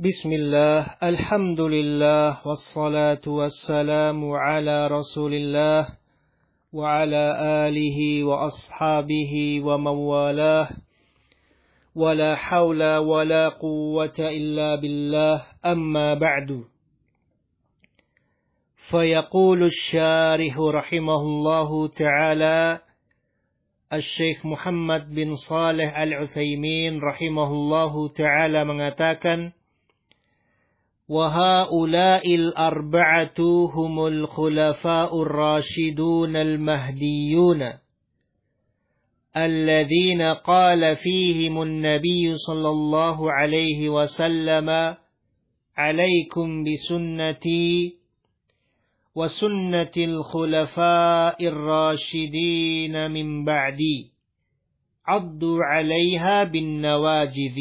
Bismillah, alhamdulillah, wassalatu wassalamu ala rasulillah, wa ala alihi wa ashabihi wa mawalah, wa la hawla wa la quwwata illa billah, amma ba'du. Fayaqulu syarihu rahimahullahu ta'ala, Al-Syeikh Muhammad bin Saleh Al-Utsaimin rahimahullahu ta'ala mengatakan, وَهَؤُلَاءِ الْأَرْبَعَةُ هُمُ الْخُلَفَاءُ الرَّاشِدُونَ الْمَهْدِيُّونَ الَّذِينَ قَالَ فِيهِمُ النَّبِيُّ صَلَّى اللَّهُ عَلَيْهِ وَسَلَّمَ عَلَيْكُمْ بِسُنَّتِي وَسُنَّةِ الْخُلَفَاءِ الرَّاشِدِينَ مِنْ بَعْدِي عَضُّوا عَلَيْهَا بِالنَّوَاجِذِ.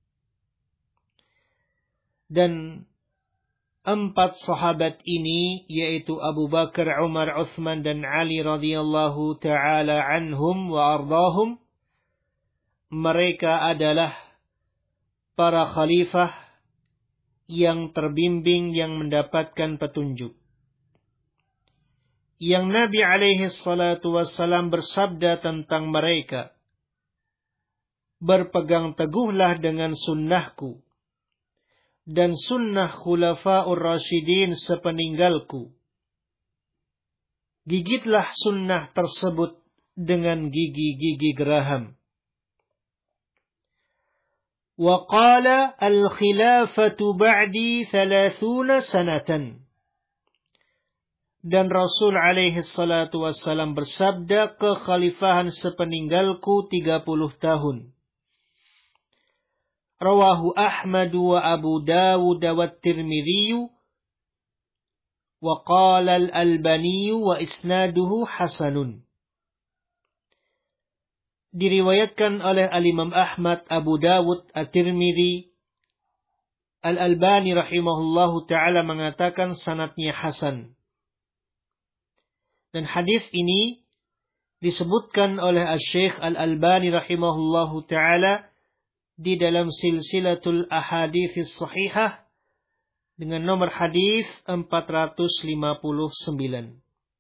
Dan empat sahabat ini, yaitu Abu Bakar, Umar, Uthman, dan Ali radhiyallahu ta'ala anhum wa ardahum, mereka adalah para khalifah yang terbimbing, yang mendapatkan petunjuk. Yang Nabi alaihi salatu wassalam bersabda tentang mereka, berpegang teguhlah dengan sunnahku dan sunnah khulafa'ur rasyidin sepeninggalku. Gigitlah sunnah tersebut dengan gigi-gigi geraham. Wa qala al-khilafatu ba'di 30 sanatan. Dan Rasul alaihi salatu wassalam bersabda, kekhalifahan sepeninggalku 30 tahun. Rawahu Ahmad wa Abu Dawud wa Tirmidzi wa qala al-Albani wa isnaduhu hasanun. Diriwayatkan oleh Al-Imam Ahmad, Abu Dawud, At-Tirmidzi. Al-Albani rahimahullahu ta'ala mengatakan sanadnya hasan. Dan hadis ini disebutkan oleh Al-Syeikh Al-Albani rahimahullahu ta'ala di dalam silsilatul ahadits sahihah dengan nomor hadis 459.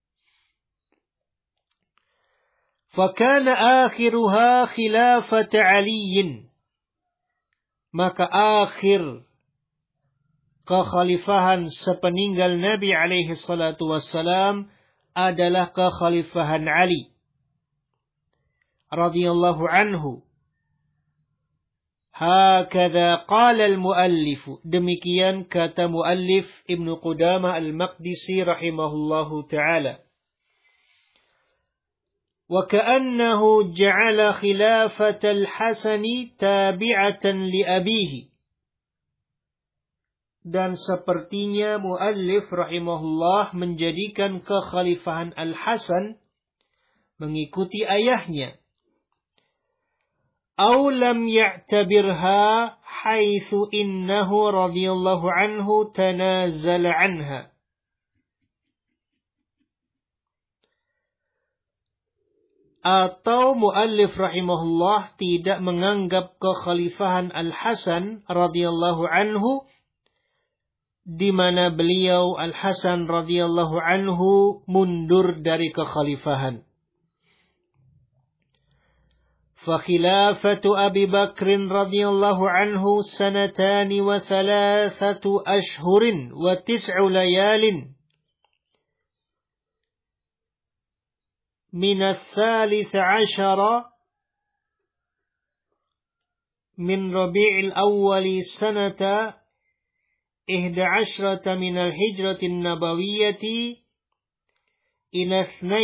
Fakana akhiruha khilafat Ali. Maka akhir kekhalifahan sepeninggal Nabi alaihi salatu wassalam adalah kekhalifahan Ali radhiyallahu anhu. Hakadha qala al-muallif. Demikian kata muallif Ibnu Qudamah al-Maqdisi rahimahullahu ta'ala. Wa ka'annahu ja'ala khilafat al-Hasani tabi'atan li abihi. Dan sepertinya muallif rahimahullah menjadikan kekhalifahan Al-Hasan mengikuti ayahnya. أو لم يعتبرها حيث إنه رضي الله عنه تنازل عنها. Atau muallif rahimahullah tidak menganggap kekhalifahan Al-Hasan radhiyallahu anhu, di mana beliau Al-Hasan radhiyallahu anhu mundur dari kekhalifahan. فخلافة أبي بكر رضي الله عنه 2 و3 أشهر و9 ليال من 13 من ربيع الأول سنة 11 من الهجرة النبوية إلى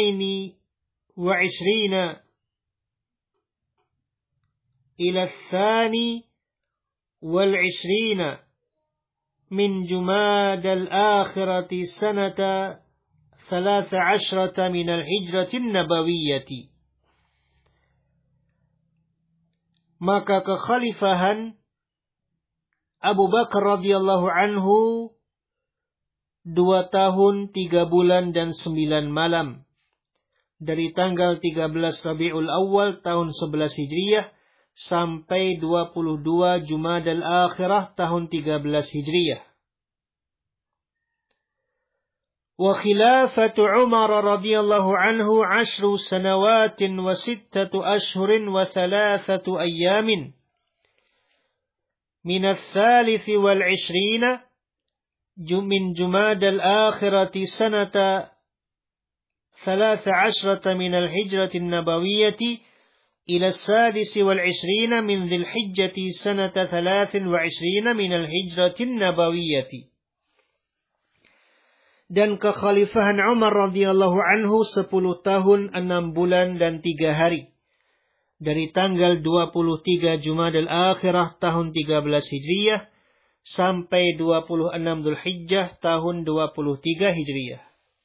22 إلى 22 من جماد الآخرة سنة 13 من الهجرة النبوية. Maka kekhalifahan Abu Bakar radhiyallahu anhu 2 tahun 3 bulan dan 9 malam dari tanggal 13 Rabiul Awal tahun 11 Hijriyah sampai 22 Jumadal Akhirah tahun 13 Hijriyah. Wa khilafatu Umar radhiyallahu anhu 10 sanawatin wa 6 ashhurin wa 3 ayyamin min al-thalith wal 20 min Jumadal Akhirati sanata 13 min al-hijrati an-nabawiyyati ila al-sadis wal 20 min Dhil Hijjati sanata 23 min al-hijrati an-nabawiyyati. Dan kekhalifahan Umar radhiyallahu anhu 10 tahun 6 bulan dan 3 hari. Dari tanggal 23 Jumadal Akhirah tahun 13 Hijriyah sampai 26 Dzulhijjah tahun 23 Hijriyah.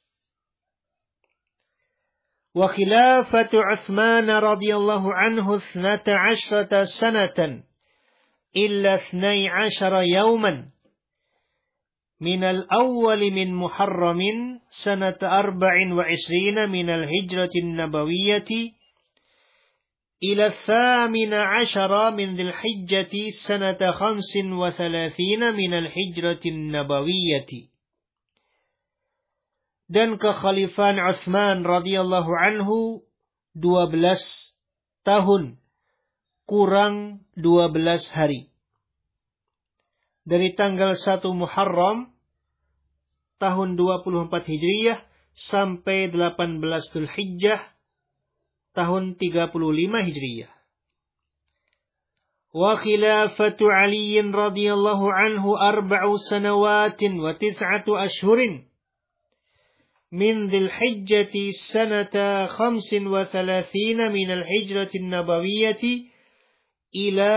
Wa khilafatu Utsman radhiyallahu anhu 12 sanatan illa 12 yawman من الأول من محرم سنة 24 من الهجرة النبوية إلى 18 من ذي الحجة سنة 35 من الهجرة النبوية. Dan kekhalifahan Utsman radhiyallahu anhu 12 tahun kurang 12 hari. Dari tanggal 1 Muharram tahun 24 Hijriyah sampai 18 Dzulhijjah tahun 35 Hijriyah. Wa khilafatu Ali radhiyallahu anhu 4 sanawatin wa 9 ashhurin min Dhil Hijjati sanata 35 min al-hijrati an-nabawiyyati ila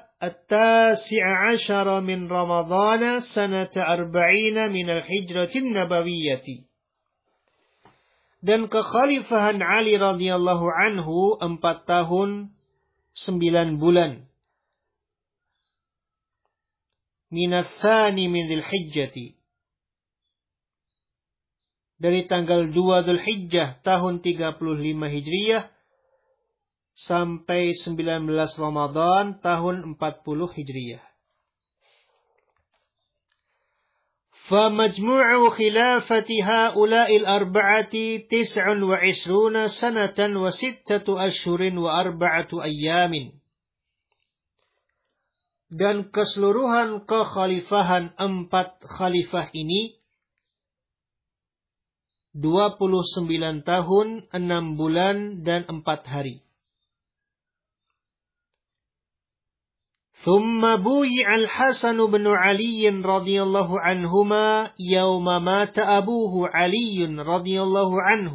التاسع من رمضان سنة 40 من الهجرة النبوية. Dan kekhalifahan Ali radhiyallahu anhu 4 tahun 9 bulan. Minas tsani min Dzulhijjah. Dari tanggal 2 Dzulhijjah tahun 35 Hijriyah sampai 19 Ramadan tahun 40 Hijriyah. فمجموع خلافة هؤلاء الأربعة 29 سنة و6 أشهر و4 أيام. Dan keseluruhan kekhalifahan 4 khalifah ini 29 tahun 6 bulan dan 4 hari. ثم بويع الحسن بن علي رضي الله عنهما يوم مات أبوه علي رضي الله عنه.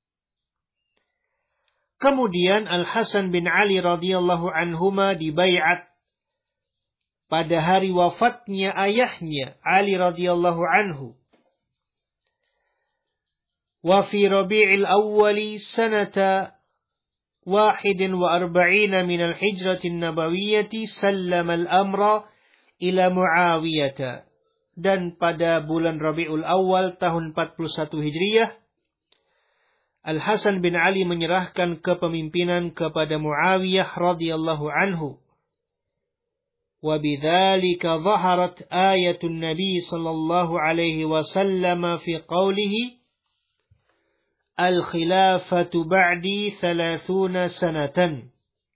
Kemudian Al-Hasan bin Ali radhiyallahu anhuma dibaiat pada hari wafatnya ayahnya Ali radhiyallahu anhu. Wa fi Rabi'il Awwal sanata 41 من الحجرة النبوية سلم الأمر إلى معاوية. Dan pada bulan Rabiul Awal tahun 41 Hijriyah, Al-Hasan bin Ali menyerahkan kepemimpinan kepada Muawiyah radhiyallahu anhu. Wa bidzalika dhaharat ayatun Nabi sallallahu alaihi wasallam fi qawlihi Al-khilafatu ba'di 30 sanatan.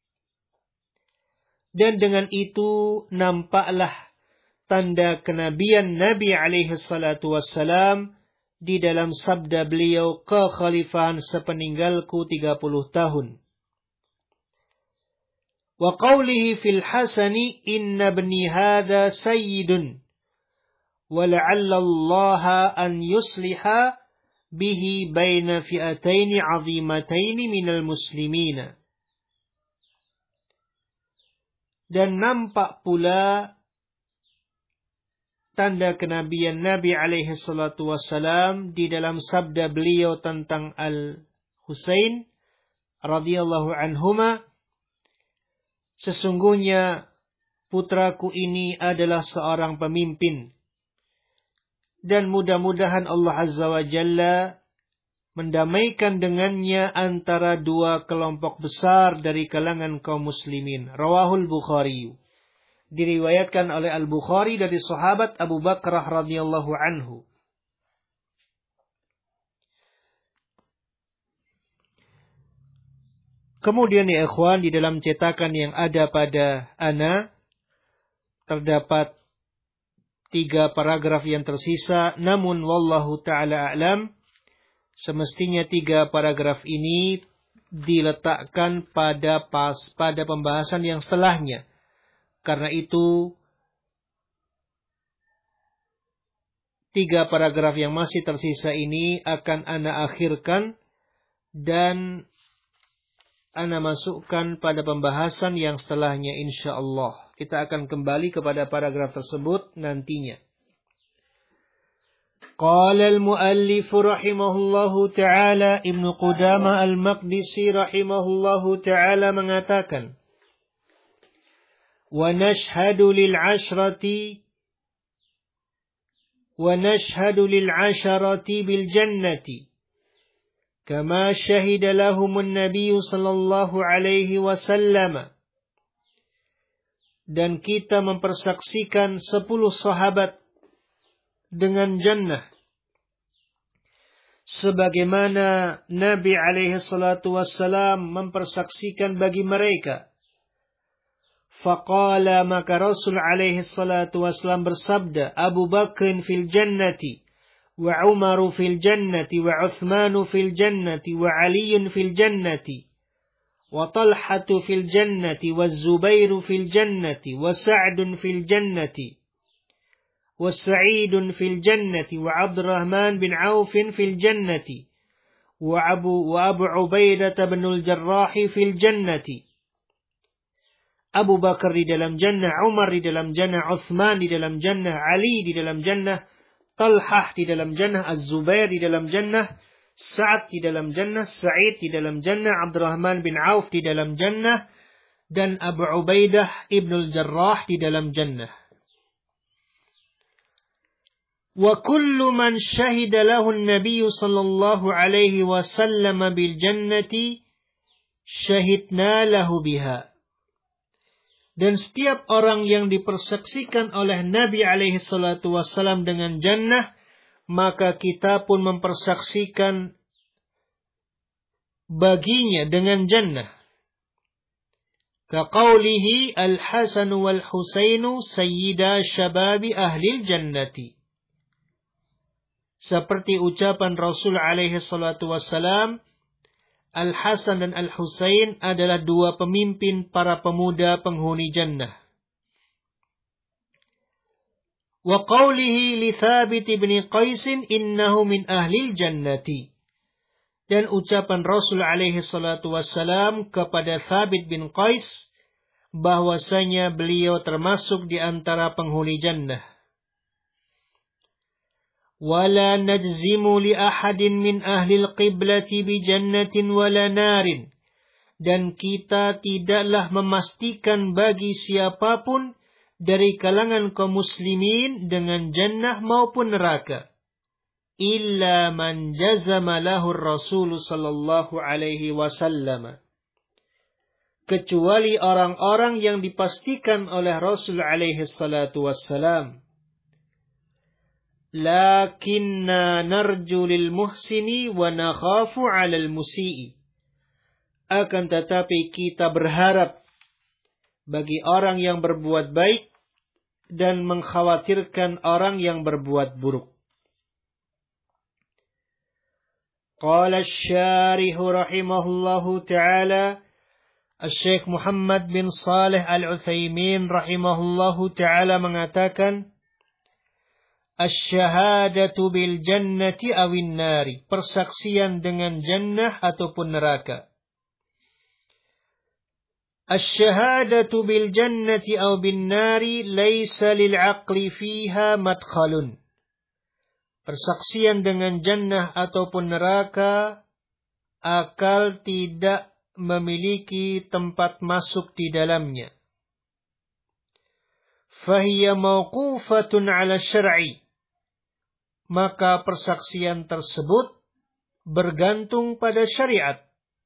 Dan dengan itu nampaklah tanda kenabian Nabi alaihi salatu wassalam di dalam sabda beliau, kekhalifahan sepeninggalku 30 tahun. Wa qawlihi fil Hasani inna ibni hadha sayyidun wa la'alla Allah an yusliha bihi baina fi'ataini 'azimataini minal muslimina. Dan nampak pula tanda kenabian Nabi alaihi salatu wassalam di dalam sabda beliau tentang Al-Husain radhiyallahu anhuma, sesungguhnya putraku ini adalah seorang pemimpin. Dan mudah-mudahan Allah Azza wa Jalla mendamaikan dengannya antara dua kelompok besar dari kalangan kaum muslimin. Rawahul Bukhari. Diriwayatkan oleh Al-Bukhari dari sahabat Abu Bakrah radhiyallahu anhu. Kemudian ya ikhwan, di dalam cetakan yang ada pada ana terdapat 3 paragraf yang tersisa, namun wallahu ta'ala a'lam, semestinya 3 paragraf ini diletakkan pada pembahasan yang setelahnya. Karena itu 3 paragraf yang masih tersisa ini akan ana akhirkan dan ana masukkan pada pembahasan yang setelahnya insyaallah. Kita akan kembali kepada paragraf tersebut nantinya. Qala al-muallif rahimahullahu ta'ala, Ibnu Qudamah al-Maqdisi rahimahullahu ta'ala mengatakan, wa nashhadu lil 'asharati bil jannati كما شهد لهم النبي صلى الله عليه وسلم. Dan kita mempersaksikan 10 sahabat dengan jannah sebagaimana Nabi alaihi salatu wassalam mempersaksikan bagi mereka. Faqala, maka Rasul alaihi salatu wassalam bersabda, Abu Bakrin fil jannati وعمر في الجنة وعثمان في الجنة وعلي في الجنة وطلحة في الجنة والزبير في الجنة وسعد في الجنة وسعيد في الجنة وعبد الرحمن بن عوف في الجنة وأبو عبيدة بن الجراح في الجنة. Abu Bakar di dalam jannah, Umar di dalam jannah, Uthman di dalam jannah, Ali di dalam jannah, Talhah di dalam jannah, Az-Zubair di dalam jannah, Sa'ad di dalam jannah, Sa'id di dalam jannah, Abdurrahman bin Auf di dalam jannah, dan Abu Ubaidah ibnul Jarrah di dalam jannah. Wa kullu man syahida lahu an-nabiy sallallahu alaihi wasallam bil jannati syahidna lahu biha. Dan setiap orang yang dipersaksikan oleh Nabi alaihi salatu wassalam dengan jannah, maka kita pun mempersaksikan baginya dengan jannah. Kaqaulihi al-Hasan wal Husainu sayyida syababi ahlil jannati. Seperti ucapan Rasul alaihi salatu wassalam, Al-Hasan dan Al-Husain adalah 2 pemimpin para pemuda penghuni jannah. Wa qawlihi li Thabit ibn Qais innahu min ahlil jannati. Dan ucapan Rasul alaihi salatu wassalam kepada Thabit bin Qais bahwasanya beliau termasuk di antara penghuni jannah. ولا نجزم لأحد من أهل القبلة بجنة ولا نار. Dan kita tidaklah memastikan bagi siapapun dari kalangan kaum muslimin dengan jannah maupun neraka. Illa man jazama lahu Rasul sallallahu alaihi wasallam. Kecuali orang-orang yang dipastikan oleh Rasul alaihi salatu wassalam. Lakinna narju lil muhsini wa nakhafu 'alal musii. Akan tetapi kita berharap bagi orang yang berbuat baik dan mengkhawatirkan orang yang berbuat buruk. Qala asy-syarih rahimahullahu ta'ala, Asy-Syaikh Muhammad bin Shalih Al-Utsaimin rahimahullahu ta'ala mengatakan, Asy-syahadatu bil jannati awin nari. Persaksian dengan jannah ataupun neraka. Asy-syahadatu bil jannati aw bin nari laisa lil aqli fiha madkhalun. Persaksian dengan jannah ataupun neraka, akal tidak memiliki tempat masuk di dalamnya. Fahiya mauqufatun ala syar'i. Maka persaksian tersebut bergantung pada syariat.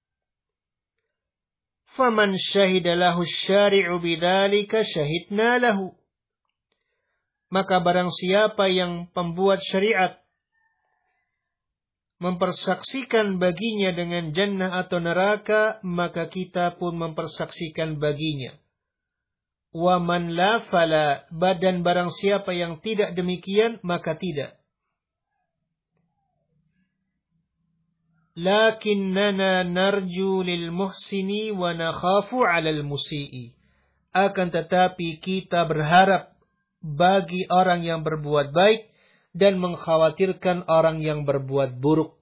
Faman syahida lahu syari'u bidzalika syahidna lahu. Maka barang siapa yang pembuat syariat mempersaksikan baginya dengan jannah atau neraka, maka kita pun mempersaksikan baginya. Wa man la fala, dan barang siapa yang tidak demikian, maka tidak. Lakinnana narju lil muhsini wa nakhafu 'alal musii. Akan tetapi kita berharap bagi orang yang berbuat baik dan mengkhawatirkan orang yang berbuat buruk.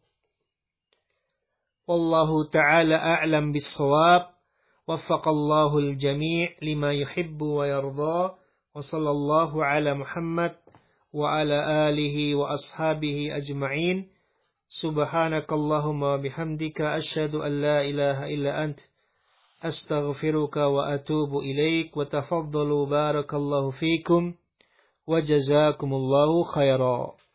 Wallahu ta'ala a'lam bis-shawab. Waffaqallahu al-jami' lima yuhibbu wa yarda. Wa sallallahu ala Muhammad wa ala alihi wa ashabihi ajma'in. Subhanakallahumma wa bihamdika asyhadu an la ilaha illa ant astaghfiruka wa atubu ilaik. Wa tafaddalu barakallahu fikum. وجزاكم الله خيرا.